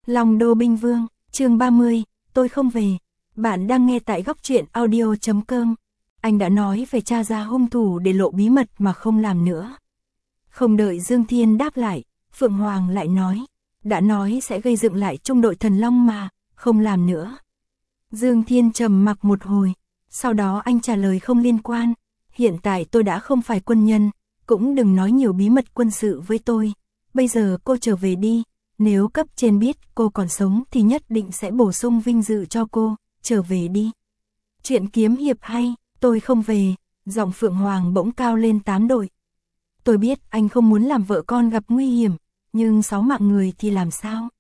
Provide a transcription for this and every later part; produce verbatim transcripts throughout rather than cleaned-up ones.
Long Đô Binh Vương, chương ba mươi, tôi không về. Bạn đang nghe tại góc truyện audio chấm com. Anh đã nói về tra ra hung thủ để lộ bí mật mà không làm nữa. Không đợi Dương Thiên đáp lại, Phượng Hoàng lại nói, đã nói sẽ gây dựng lại trung đội Thần Long mà, không làm nữa. Dương Thiên trầm mặc một hồi, sau đó anh trả lời không liên quan, hiện tại tôi đã không phải quân nhân, cũng đừng nói nhiều bí mật quân sự với tôi, bây giờ cô trở về đi, nếu cấp trên biết cô còn sống thì nhất định sẽ bổ sung vinh dự cho cô, trở về đi. Chuyện kiếm hiệp hay, tôi không về, giọng Phượng Hoàng bỗng cao lên tám độ. Tôi biết anh không muốn làm vợ con gặp nguy hiểm, nhưng sáu mạng người thì làm sao?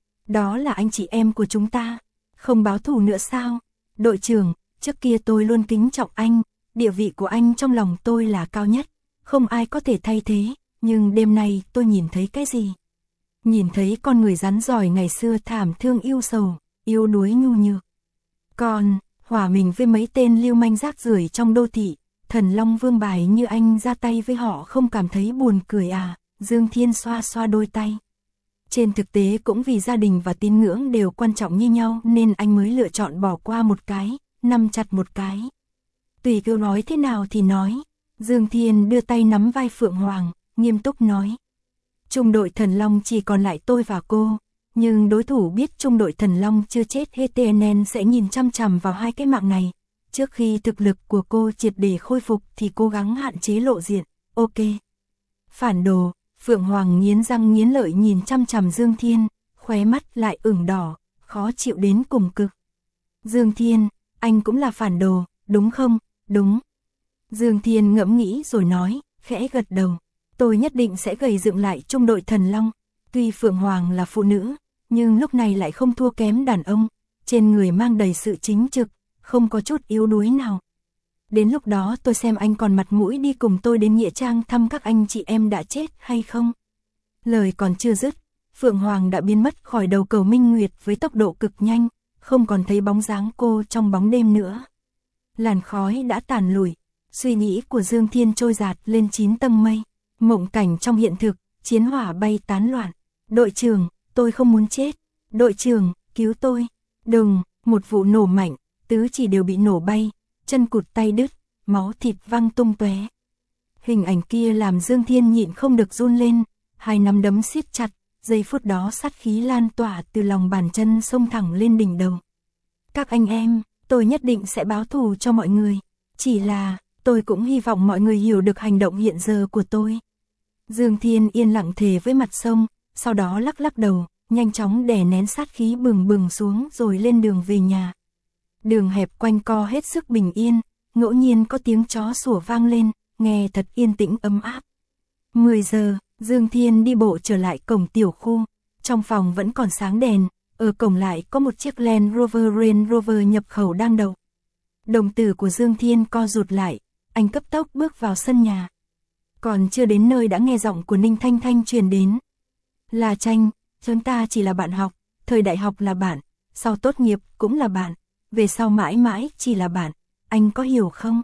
Đó là anh chị em của chúng ta, không báo thù nữa sao? Đội trưởng, trước kia tôi luôn kính trọng anh, địa vị của anh trong lòng tôi là cao nhất, không ai có thể thay thế, nhưng đêm nay tôi nhìn thấy cái gì? Nhìn thấy con người rắn giỏi ngày xưa thảm thương yêu sầu, yêu đuối nhu nhược. Còn, hòa mình với mấy tên lưu manh rác rưởi trong đô thị, Thần Long Vương bài như anh ra tay với họ không cảm thấy buồn cười à? Dương Thiên xoa xoa đôi tay. Trên thực tế cũng vì gia đình và tín ngưỡng đều quan trọng như nhau nên anh mới lựa chọn bỏ qua một cái, nắm chặt một cái. Tùy cô nói thế nào thì nói. Dương Thiên đưa tay nắm vai Phượng Hoàng, nghiêm túc nói. Trung đội Thần Long chỉ còn lại tôi và cô, nhưng đối thủ biết trung đội Thần Long chưa chết hết nên sẽ nhìn chăm chằm vào hai cái mạng này. Trước khi thực lực của cô triệt để khôi phục thì cố gắng hạn chế lộ diện, ok. Phản đồ, Phượng Hoàng nghiến răng nghiến lợi nhìn chăm chằm Dương Thiên, khóe mắt lại ửng đỏ, khó chịu đến cùng cực. Dương Thiên, anh cũng là phản đồ, đúng không? Đúng. Dương Thiên ngẫm nghĩ rồi nói, khẽ gật đầu. Tôi nhất định sẽ gầy dựng lại trung đội Thần Long. Tuy Phượng Hoàng là phụ nữ, nhưng lúc này lại không thua kém đàn ông, trên người mang đầy sự chính trực, không có chút yếu đuối nào. Đến lúc đó tôi xem anh còn mặt mũi đi cùng tôi đến nghĩa trang thăm các anh chị em đã chết hay không. Lời còn chưa dứt, Phượng Hoàng đã biến mất khỏi đầu cầu Minh Nguyệt với tốc độ cực nhanh, không còn thấy bóng dáng cô trong bóng đêm nữa. Làn khói đã tàn lụi, suy nghĩ của Dương Thiên trôi dạt lên chín tầng mây, mộng cảnh trong hiện thực, chiến hỏa bay tán loạn. Đội trưởng, tôi không muốn chết. Đội trưởng, cứu tôi. Đừng, một vụ nổ mạnh, tứ chỉ đều bị nổ bay, chân cụt tay đứt, máu thịt văng tung tóe. Hình ảnh kia làm Dương Thiên nhịn không được run lên, hai nắm đấm siết chặt, giây phút đó sát khí lan tỏa từ lòng bàn chân xông thẳng lên đỉnh đầu. Các anh em, tôi nhất định sẽ báo thù cho mọi người, chỉ là, tôi cũng hy vọng mọi người hiểu được hành động hiện giờ của tôi. Dương Thiên yên lặng thề với mặt sông, sau đó lắc lắc đầu, nhanh chóng đè nén sát khí bừng bừng xuống rồi lên đường về nhà. Đường hẹp quanh co hết sức bình yên, ngẫu nhiên có tiếng chó sủa vang lên, nghe thật yên tĩnh ấm áp. mười giờ, Dương Thiên đi bộ trở lại cổng tiểu khu, trong phòng vẫn còn sáng đèn, ở cổng lại có một chiếc Land Rover Range Rover nhập khẩu đang đậu. Đồng tử của Dương Thiên co rụt lại, anh cấp tốc bước vào sân nhà. Còn chưa đến nơi đã nghe giọng của Ninh Thanh Thanh truyền đến. Là Tranh, chúng ta chỉ là bạn học, thời đại học là bạn, sau tốt nghiệp cũng là bạn, về sau mãi mãi chỉ là bạn, anh có hiểu không?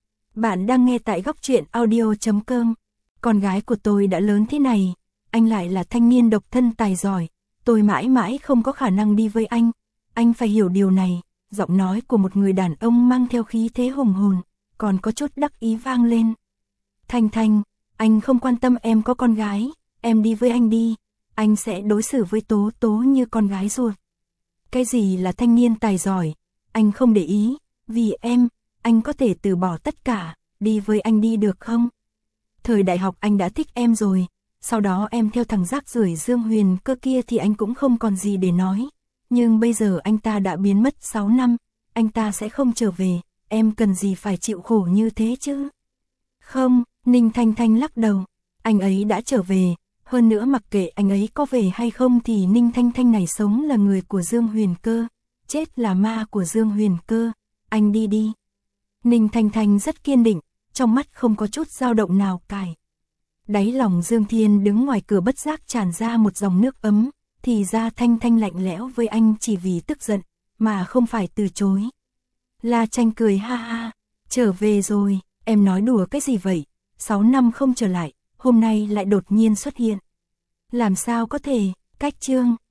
Bạn đang nghe tại góc truyện audio chấm com. Con gái của tôi đã lớn thế này, anh lại là thanh niên độc thân tài giỏi, tôi mãi mãi không có khả năng đi với anh, anh phải hiểu điều này. Giọng nói của một người đàn ông mang theo khí thế hùng hồn, còn có chút đắc ý vang lên. Thanh Thanh, anh không quan tâm em có con gái, em đi với anh đi, anh sẽ đối xử với Tố Tố như con gái ruột. Cái gì là thanh niên tài giỏi, anh không để ý, vì em, anh có thể từ bỏ tất cả, đi với anh đi được không? Thời đại học anh đã thích em rồi, sau đó em theo thằng rác rưởi Dương Huyền Cơ kia thì anh cũng không còn gì để nói. Nhưng bây giờ anh ta đã biến mất sáu năm, anh ta sẽ không trở về, em cần gì phải chịu khổ như thế chứ? Không, Ninh Thanh Thanh lắc đầu, anh ấy đã trở về, hơn nữa mặc kệ anh ấy có về hay không thì Ninh Thanh Thanh này sống là người của Dương Huyền Cơ, chết là ma của Dương Huyền Cơ, anh đi đi. Ninh Thanh Thanh rất kiên định, trong mắt không có chút dao động nào cài. Đáy lòng Dương Thiên đứng ngoài cửa bất giác tràn ra một dòng nước ấm, thì ra Thanh Thanh lạnh lẽo với anh chỉ vì tức giận, mà không phải từ chối. La Tranh cười ha ha, trở về rồi, em nói đùa cái gì vậy, sáu năm không trở lại, hôm nay lại đột nhiên xuất hiện. Làm sao có thể, cách chương,